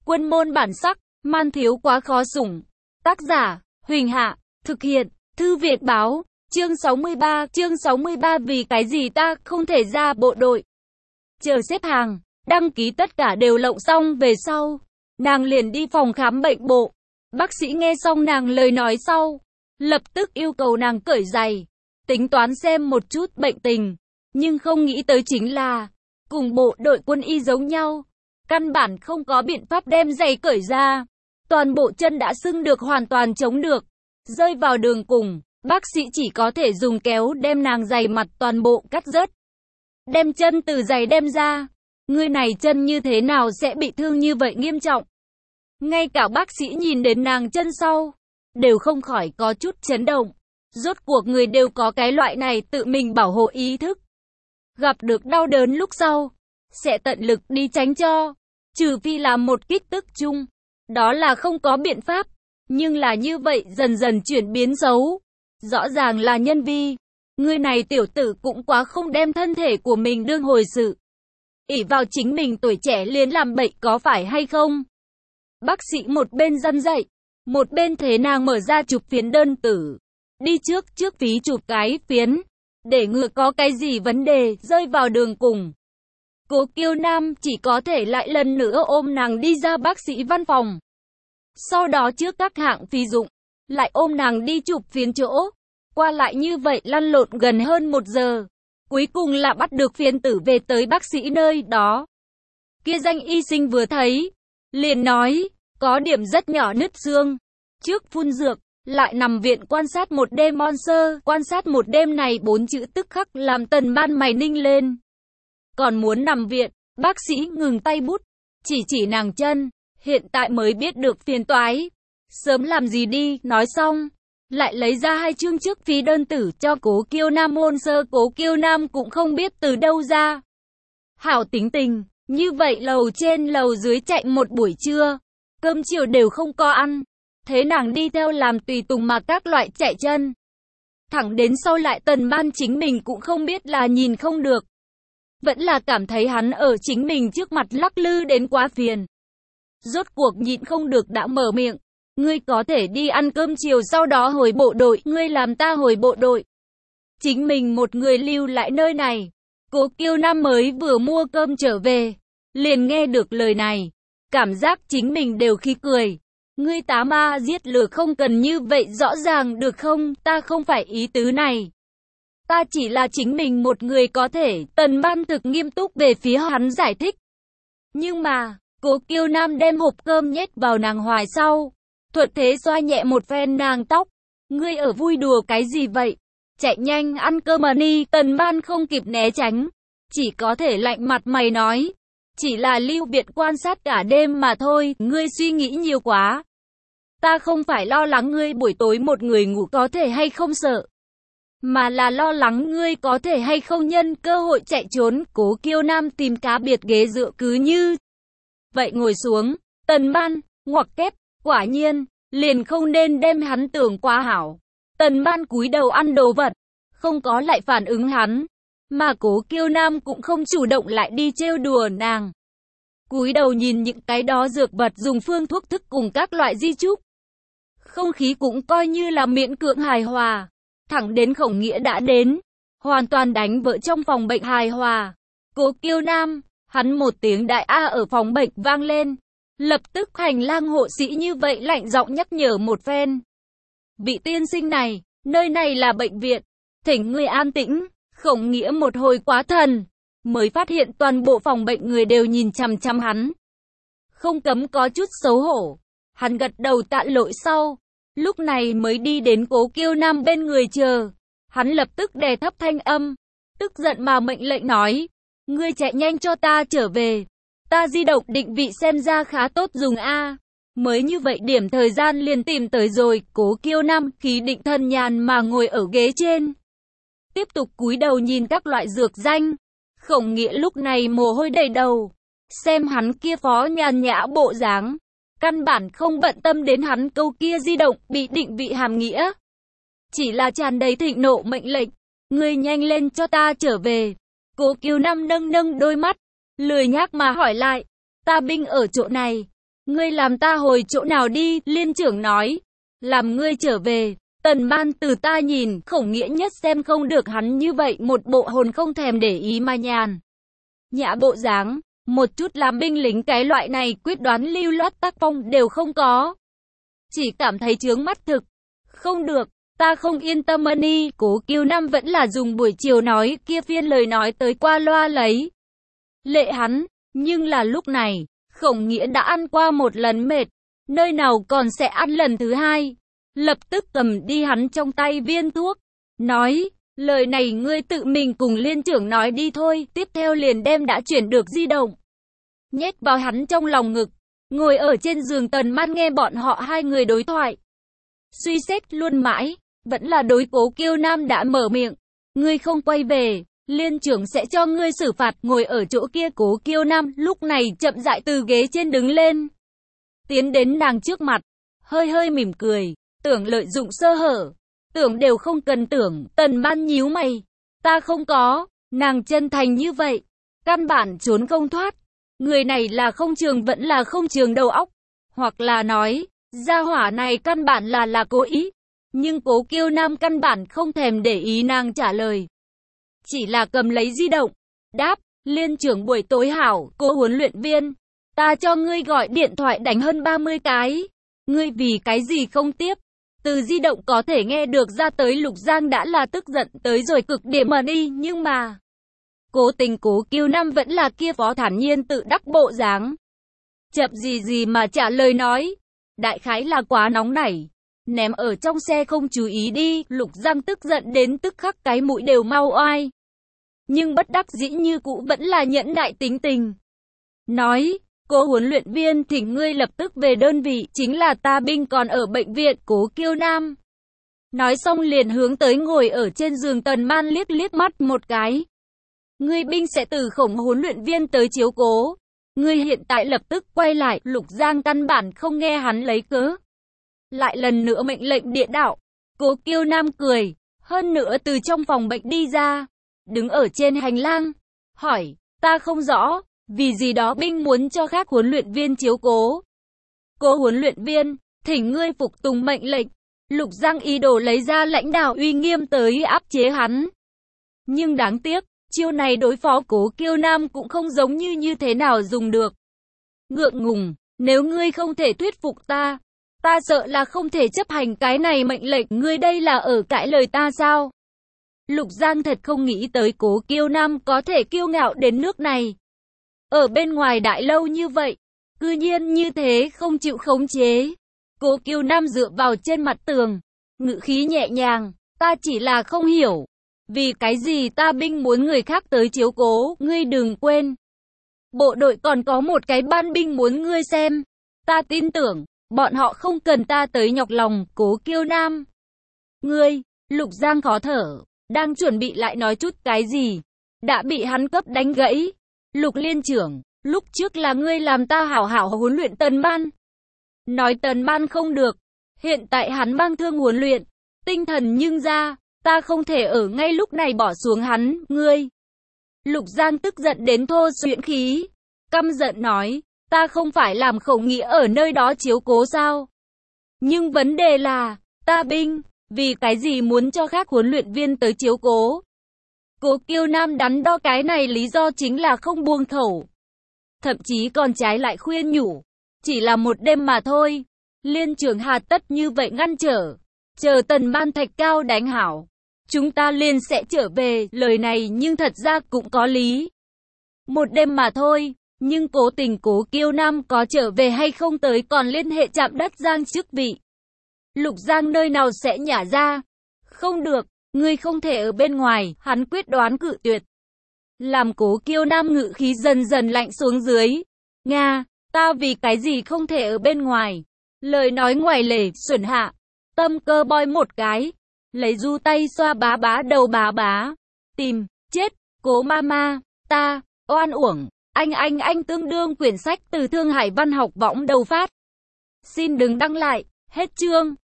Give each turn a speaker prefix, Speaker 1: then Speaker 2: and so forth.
Speaker 1: Quân môn bản sắc, man thiếu quá khó sủng. Tác giả, Huỳnh Hạ, thực hiện, Thư Viện Báo, chương 63 vì cái gì ta không thể ra bộ đội. Chờ xếp hàng, đăng ký tất cả đều lộng xong về sau. Nàng liền đi phòng khám bệnh bộ. Bác sĩ nghe xong nàng lời nói sau, lập tức yêu cầu nàng cởi giày, tính toán xem một chút bệnh tình. Nhưng không nghĩ tới chính là, cùng bộ đội quân y giống nhau, căn bản không có biện pháp đem giày cởi ra. Toàn bộ chân đã sưng được hoàn toàn chống được. Rơi vào đường cùng, bác sĩ chỉ có thể dùng kéo đem nàng giày mặt toàn bộ cắt rớt. Đem chân từ giày đem ra. Người này chân như thế nào sẽ bị thương như vậy nghiêm trọng? Ngay cả bác sĩ nhìn đến nàng chân sau, đều không khỏi có chút chấn động. Rốt cuộc người đều có cái loại này tự mình bảo hộ ý thức. Gặp được đau đớn lúc sau, sẽ tận lực đi tránh cho. Trừ phi là một kích tức chung. Đó là không có biện pháp. Nhưng là như vậy dần dần chuyển biến xấu. Rõ ràng là nhân vi. Người này tiểu tử cũng quá không đem thân thể của mình đương hồi sự. ỷ vào chính mình tuổi trẻ liền làm bệnh có phải hay không? Bác sĩ một bên răn dạy, một bên thế nàng mở ra chụp phiến đơn tử. Đi trước phí chụp cái phiến, để ngừa có cái gì vấn đề rơi vào đường cùng. Cố Kiêu Nam chỉ có thể lại lần nữa ôm nàng đi ra bác sĩ văn phòng. Sau đó trước các hạng phí dụng, lại ôm nàng đi chụp phiến chỗ. Qua lại như vậy lăn lộn gần hơn 1 giờ. Cuối cùng là bắt được phiến tử về tới bác sĩ nơi đó. Kia danh y sinh vừa thấy, liền nói, có điểm rất nhỏ nứt xương. Trước phun dược, lại nằm viện quan sát một đêm monster. Quan sát một đêm này 4 chữ tức khắc làm Tần Ban mày ninh lên. Còn muốn nằm viện, bác sĩ ngừng tay bút, chỉ nàng chân. Hiện tại mới biết được phiền toái. Sớm làm gì đi, nói xong. Lại lấy ra 2 chương trước phí đơn tử cho Cố Kiêu Nam hôn sơ. Cố Kiêu Nam cũng không biết từ đâu ra. Hảo tính tình, như vậy lầu trên lầu dưới chạy một buổi trưa. Cơm chiều đều không có ăn. Thế nàng đi theo làm tùy tùng mà các loại chạy chân. Thẳng đến sau lại Tần Ban chính mình cũng không biết là nhìn không được. Vẫn là cảm thấy hắn ở chính mình trước mặt lắc lư đến quá phiền. Rốt cuộc nhịn không được đã mở miệng. Ngươi có thể đi ăn cơm chiều sau đó hồi bộ đội, ngươi làm ta hồi bộ đội. Chính mình một người lưu lại nơi này. Cố Kiêu Nam mới vừa mua cơm trở về, liền nghe được lời này. Cảm giác chính mình đều khí cười. Ngươi tá ma giết lừa không cần như vậy rõ ràng được không, ta không phải ý tứ này. Ta chỉ là chính mình một người có thể, Tần Ban thực nghiêm túc về phía hắn giải thích. Nhưng mà, Cố Kiêu Nam đem hộp cơm nhét vào nàng hoài sau. Thuận thế xoa nhẹ một phen nàng tóc. Ngươi ở vui đùa cái gì vậy? Chạy nhanh ăn cơm mà đi. Tần Ban không kịp né tránh. Chỉ có thể lạnh mặt mày nói. Chỉ là lưu viện quan sát cả đêm mà thôi. Ngươi suy nghĩ nhiều quá. Ta không phải lo lắng ngươi buổi tối một người ngủ có thể hay không sợ. Mà là lo lắng ngươi có thể hay không nhân cơ hội chạy trốn. Cố Kiêu Nam tìm cá biệt ghế dựa cứ như vậy ngồi xuống. Tần Ban, ngoặc kép. Quả nhiên, liền không nên đem hắn tưởng quá hảo. Tần Ban cúi đầu ăn đồ vật, không có lại phản ứng hắn. Mà Cố Kiêu Nam cũng không chủ động lại đi trêu đùa nàng. Cúi đầu nhìn những cái đó dược vật dùng phương thuốc thức cùng các loại di chúc. Không khí cũng coi như là miễn cưỡng hài hòa. Thẳng đến Khổng Nghĩa đã đến, hoàn toàn đánh vỡ trong phòng bệnh hài hòa. Cố Kiêu Nam, hắn một tiếng đại A ở phòng bệnh vang lên. Lập tức hành lang hộ sĩ như vậy lạnh giọng nhắc nhở một phen. Vị tiên sinh này, nơi này là bệnh viện, thỉnh ngươi an tĩnh. Khổng Nghĩa một hồi quá thần, mới phát hiện toàn bộ phòng bệnh người đều nhìn chằm chằm hắn. Không cấm có chút xấu hổ. Hắn gật đầu tạ lỗi sau, lúc này mới đi đến Cố Kiêu Nam bên người chờ. Hắn lập tức đè thấp thanh âm, tức giận mà mệnh lệnh nói. Ngươi chạy nhanh cho ta trở về. Ta di động định vị xem ra khá tốt dùng a. Mới như vậy điểm thời gian liền tìm tới rồi. Cố Kiêu Nam khí định thần nhàn mà ngồi ở ghế trên. Tiếp tục cúi đầu nhìn các loại dược danh. Khổng Nghĩa lúc này mồ hôi đầy đầu. Xem hắn kia phó nhàn nhã bộ dáng. Căn bản không bận tâm đến hắn câu kia di động bị định vị hàm nghĩa. Chỉ là tràn đầy thịnh nộ mệnh lệnh. Ngươi nhanh lên cho ta trở về. Cố Kiêu Nam nâng đôi mắt. Lười nhác mà hỏi lại, ta binh ở chỗ này, Ngươi làm ta hồi chỗ nào đi, Liên trưởng nói. Làm ngươi trở về. Tần Ban từ ta nhìn, Khổng Nghĩa nhất xem không được hắn như vậy một bộ hồn không thèm để ý mà nhàn nhã bộ dáng, một chút làm binh lính cái loại này quyết đoán lưu loát tác phong đều không có. Chỉ cảm thấy chướng mắt thực. Không được, ta không yên tâm Ni, Cố Kiêu Nam vẫn là dùng buổi chiều nói kia phiên lời nói tới qua loa lấy lệ hắn, nhưng là lúc này, Khổng Nghĩa đã ăn qua một lần mệt, nơi nào còn sẽ ăn lần thứ hai. Lập tức cầm đi hắn trong tay viên thuốc, nói, lời này ngươi tự mình cùng Liên trưởng nói đi thôi, tiếp theo liền đem đã chuyển được di động nhét vào hắn trong lòng ngực, ngồi ở trên giường. Tần Man nghe bọn họ hai người đối thoại, suy xét luôn mãi, vẫn là đối Cố Kiêu Nam đã mở miệng, ngươi không quay về, Liên trưởng sẽ cho ngươi xử phạt. Ngồi ở chỗ kia Cố Kiêu Nam lúc này chậm rãi từ ghế trên đứng lên, tiến đến nàng trước mặt, hơi hơi mỉm cười, tưởng lợi dụng sơ hở, tưởng đều không cần tưởng. Tần Man nhíu mày, ta không có, nàng chân thành như vậy, căn bản trốn không thoát. Người này là không trường vẫn là không trường đầu óc, hoặc là nói, gia hỏa này căn bản là cố ý. Nhưng Cố Kiêu Nam căn bản không thèm để ý nàng trả lời, chỉ là cầm lấy di động, đáp, Liên trưởng buổi tối hảo, Cố huấn luyện viên, ta cho ngươi gọi điện thoại đánh hơn 30 cái, ngươi vì cái gì không tiếp? Từ di động có thể nghe được ra tới Lục Giang đã là tức giận tới rồi cực điểm mà đi, nhưng mà cố tình Cố Kiêu Nam vẫn là kia phó thản nhiên tự đắc bộ dáng. Chậm gì mà trả lời nói, đại khái là quá nóng nảy, ném ở trong xe không chú ý đi. Lục Giang tức giận đến tức khắc cái mũi đều mau oai, nhưng bất đắc dĩ như cũ vẫn là nhẫn đại tính tình. Nói, Cố huấn luyện viên thỉnh ngươi lập tức về đơn vị, chính là ta binh còn ở bệnh viện. Cố Kiêu Nam nói xong liền hướng tới ngồi ở trên giường Tần Man liếc mắt một cái. Ngươi binh sẽ từ Khổng huấn luyện viên tới chiếu cố. Ngươi hiện tại lập tức quay lại. Lục Giang căn bản không nghe hắn lấy cớ, lại lần nữa mệnh lệnh địa đạo. Cố Kiêu Nam cười, hơn nữa từ trong phòng bệnh đi ra, đứng ở trên hành lang, hỏi, ta không rõ, vì gì đó binh muốn cho khác huấn luyện viên chiếu cố. Cố huấn luyện viên, thỉnh ngươi phục tùng mệnh lệnh. Lục Giang ý đồ lấy ra lãnh đạo uy nghiêm tới áp chế hắn. Nhưng đáng tiếc, chiêu này đối phó Cố Kiêu Nam cũng không giống như thế nào dùng được. Ngượng ngùng, nếu ngươi không thể thuyết phục ta, ta sợ là không thể chấp hành cái này mệnh lệnh. Ngươi đây là ở cãi lời ta sao? Lục Giang thật không nghĩ tới Cố Kiêu Nam có thể kiêu ngạo đến nước này. Ở bên ngoài đại lâu như vậy, cư nhiên như thế không chịu khống chế. Cố Kiêu Nam dựa vào trên mặt tường, ngữ khí nhẹ nhàng, ta chỉ là không hiểu, vì cái gì ta binh muốn người khác tới chiếu cố. Ngươi đừng quên, bộ đội còn có một cái ban binh muốn ngươi xem. Ta tin tưởng, bọn họ không cần ta tới nhọc lòng. Cố Kiêu Nam, ngươi, Lục Giang khó thở, đang chuẩn bị lại nói chút cái gì, đã bị hắn cấp đánh gãy. Lục Liên trưởng, lúc trước là ngươi làm ta hảo hảo huấn luyện Tần Man. Nói Tần Man không được, hiện tại hắn mang thương huấn luyện, tinh thần nhưng ra, ta không thể ở ngay lúc này bỏ xuống hắn. Ngươi, Lục Giang tức giận đến thô xuyễn khí, căm giận nói, ta không phải làm Khổng Nghĩa ở nơi đó chiếu cố sao? Nhưng vấn đề là, ta binh, vì cái gì muốn cho khác huấn luyện viên tới chiếu cố? Cố Kiêu Nam đắn đo cái này lý do chính là không buông khẩu. Thậm chí còn trái lại khuyên nhủ, chỉ là một đêm mà thôi. Liên trưởng hà tất như vậy ngăn trở, chờ Tần Man thạch cao đánh hảo, chúng ta liền sẽ trở về. Lời này nhưng thật ra cũng có lý. Một đêm mà thôi, nhưng cố tình Cố Kiêu Nam có trở về hay không tới còn liên hệ Trạm Đất Giang chức vị. Lục Giang nơi nào sẽ nhả ra? Không được, ngươi không thể ở bên ngoài. Hắn quyết đoán cự tuyệt, làm Cố Kiêu Nam ngự khí dần dần lạnh xuống dưới. Nga, ta vì cái gì không thể ở bên ngoài? Lời nói ngoài lề, xuẩn hạ. Tâm cơ boy một cái, lấy du tay xoa bá bá đầu bá. Tìm, chết, Cố mama, ta, oan uổng. Anh tương đương quyển sách từ Thương Hải Văn học võng đầu phát. Xin đừng đăng lại, hết chương.